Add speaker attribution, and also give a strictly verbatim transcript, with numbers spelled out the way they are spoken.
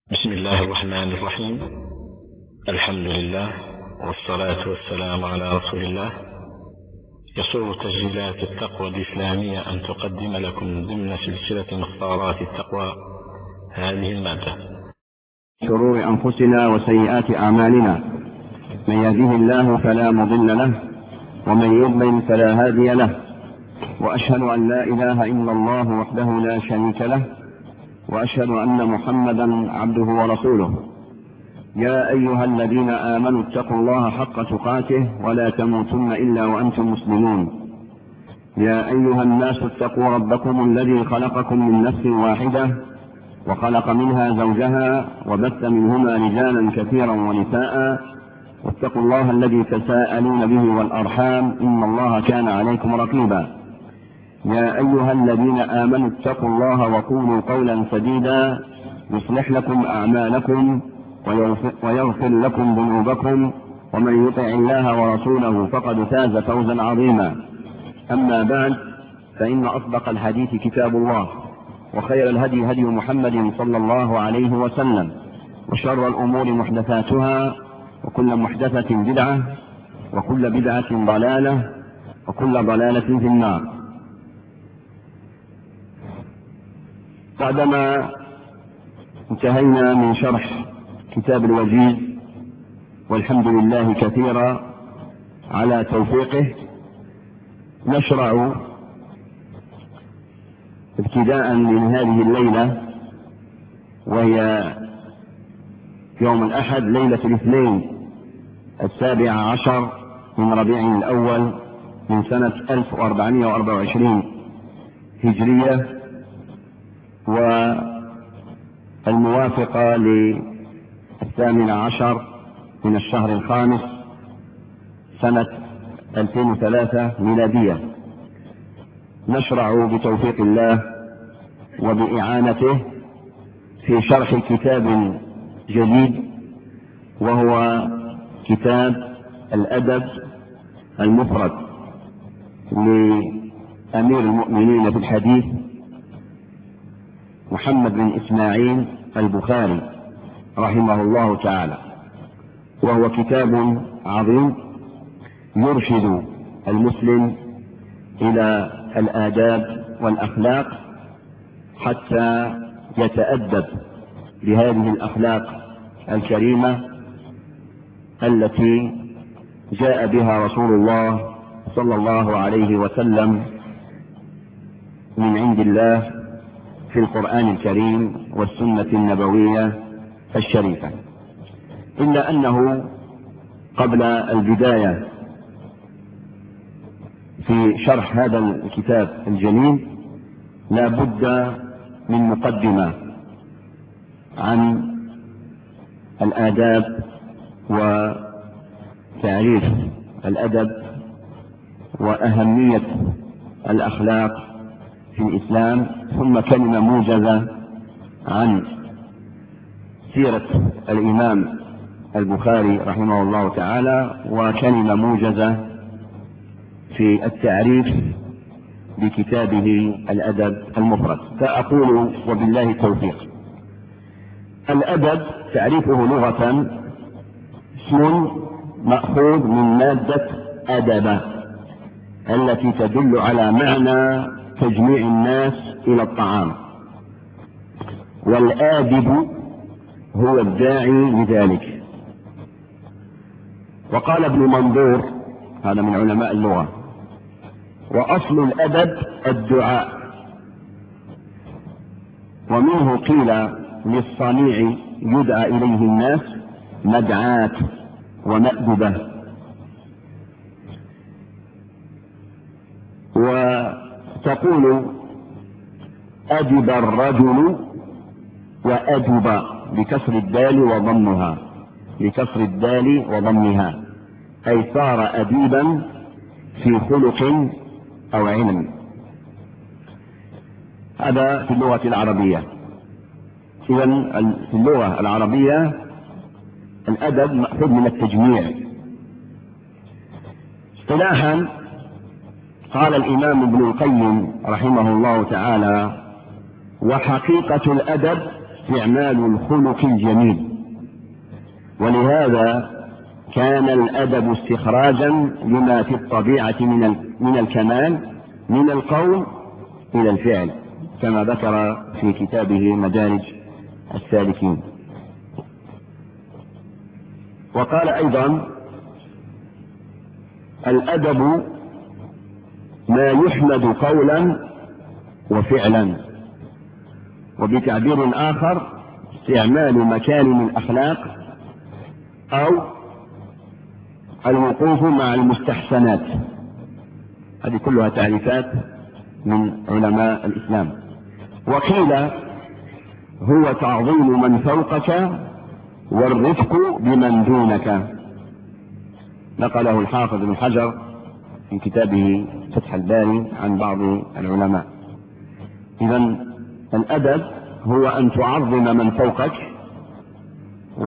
Speaker 1: بسم الله الرحمن الرحيم. الحمد لله والصلاة والسلام على رسول الله. يسر تسجيلات التقوى الإسلامية أن تقدم لكم ضمن سلسلة مختارات التقوى هذه المادة.
Speaker 2: شرور أنفسنا وسيئات أعمالنا، من يهده الله فلا مضل له ومن يضلل فلا هادي له، وأشهد أن لا إله إلا الله وحده لا شريك له، وأشهد أن محمدا عبده ورسوله. يا أيها الذين آمنوا اتقوا الله حق تقاته ولا تموتن إلا وأنتم مسلمون. يا أيها الناس اتقوا ربكم الذي خلقكم من نفس واحدة وخلق منها زوجها وبث منهما رجالا كثيرا ونساء، واتقوا الله الذي تساءلون به والأرحام إن الله كان عليكم رقيبا. يا أيها الذين آمنوا اتقوا الله وقولوا قولا سديدا يصلح لكم أعمالكم ويغفر لكم ذنوبكم، ومن يطع الله ورسوله فقد فاز فوزا عظيما. أما بعد، فإن أصدق الحديث كتاب الله، وخير الهدي هدي محمد صلى الله عليه وسلم، وشر الأمور محدثاتها، وكل محدثة بدعة، وكل بدعة ضلالة، وكل ضلالة في النار. بعدما انتهينا من شرح كتاب الوجيز، والحمد لله كثيرا على توفيقه، نشرع ابتداء من هذه الليلة، وهي يوم الأحد ليلة الاثنين السابع عشر من ربيع الأول من سنة ألف وأربعمائة وأربعة وعشرين هجرية، والموافقة للثامن عشر من الشهر الخامس سنة ألفين وثلاثة ميلادية. نشرع بتوفيق الله وبإعانته في شرح كتاب جديد، وهو كتاب الأدب المفرد لأمير المؤمنين في الحديث محمد بن إسماعيل البخاري رحمه الله تعالى، وهو كتاب عظيم يرشد المسلم إلى الآداب والأخلاق حتى يتأدب بهذه الأخلاق الكريمة التي جاء بها رسول الله صلى الله عليه وسلم من عند الله في القرآن الكريم والسنة النبوية الشريفة. إلا أنه قبل البداية في شرح هذا الكتاب الجميل لا بد من مقدمة عن الآداب وتعريف الأدب وأهمية الأخلاق في الإسلام، ثم كلمة موجزة عن سيرة الإمام البخاري رحمه الله تعالى، وكلمة موجزة في التعريف بكتابه الأدب المفرد. فأقول وبالله التوفيق. الأدب تعريفه لغة اسم مأخوذ من مادة أدب التي تدل على معنى تجميع الناس إلى الطعام، والآدب هو الداعي لذلك. وقال ابن منظور، هذا من علماء اللغة: وأصل الأدب الدعاء، ومنه قيل للصنيع يدعى إليه الناس مدعاة ومأدبة. وتقول أدب الرجل وأدب بكسر الدال وضمها بكسر الدال وضمها أي صار أديبا في خلق أو علم. هذا في اللغة العربية. إذن في اللغة العربية الأدب مأخوذ من التجميع. اصطلاحا قال الإمام ابن القيم رحمه الله تعالى: وحقيقة الأدب استعمال الخلق الجميل، ولهذا كان الأدب استخراجا لما في الطبيعة من من الكمال من القول إلى الفعل، كما ذكر في كتابه مدارج السالكين. وقال أيضا: الأدب ما يحمد قولا وفعلا. وبتعبير آخر: استعمال مكارم الأخلاق أو الوقوف مع المستحسنات. هذه كلها تعريفات من علماء الإسلام. وقيل: هو تعظيم من فوقك والرفق بمن دونك. نقله الحافظ ابن حجر في كتابه فتح الباري عن بعض العلماء. إذن الأدب هو أن تعظم من فوقك